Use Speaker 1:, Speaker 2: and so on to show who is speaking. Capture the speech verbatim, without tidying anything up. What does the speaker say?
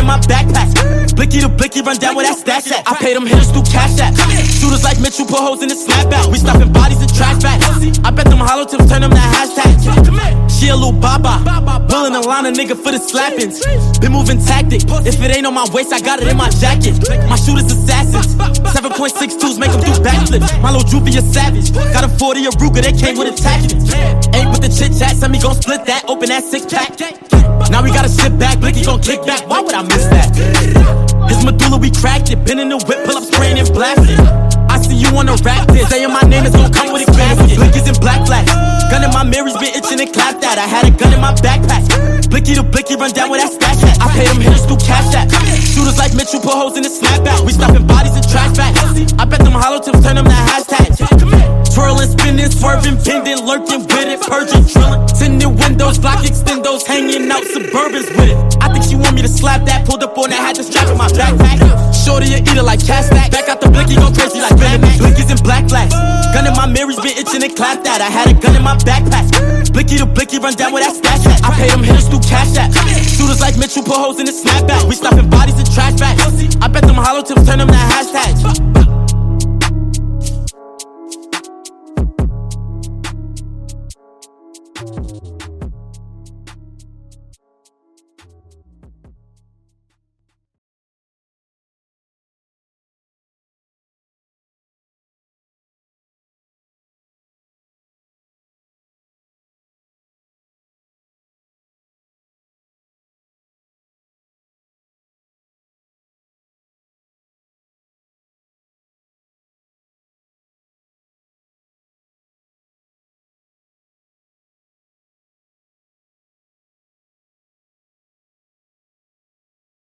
Speaker 1: in my backpack. Blicky to blicky, run down with that stash at. I pay them hitters through cash app. Shooters like Mitchell, put holes in the snapback. We stuffing bodies in trash bags. I bet them hollow tips turn them to hashtags. She a little baba, willing to line a nigga for the slappings. Been moving tactic. If it ain't on my waist, I got it in my jacket. My shooters assassins. seven point six twos make them do backflips. My little droopy a savage. Got a forty a Ruger, they came with attachments. Ain't with the chit chat, send me gon' split that. Open that six pack. Now we gotta sit back, Blicky gon' kick back. Why would I miss that? His medulla, we cracked it. Been in the whip, pull up spraying and blasting. I see you on the rap this. Saying my name is gon' come with a casket. Blickies in black flash. Gun in my mirrors, been itching and clapped that. I had a gun in my backpack. Blicky to blicky, run down with that stash at. I pay them hitters through cash app. Shooters like Mitchell, put holes in the snapback. We stuffing bodies in trash bags. I bet them hollow tips turn them to hashtags. Twirling, spinning, swerving, bending, lurking with it, purging, drilling. Tinted windows, block extendos, hanging out Suburbans with it. I think she want me to slap that. Pulled up on that, had to strap in my backpack. Shorty, you eat it like cash stack. Back out the blicky, go crazy like Batman. Blickies in black flash. Gun in my mirrors, been itching and clapped that. I had a gun in my backpack. Blicky to blicky, run down with that stash at. I pay them hitters through cash app. Shooters like Mitchell, put holes in the snapback. We stuffing bodies in trash bags. I bet them hollow tips turn them to hashtags.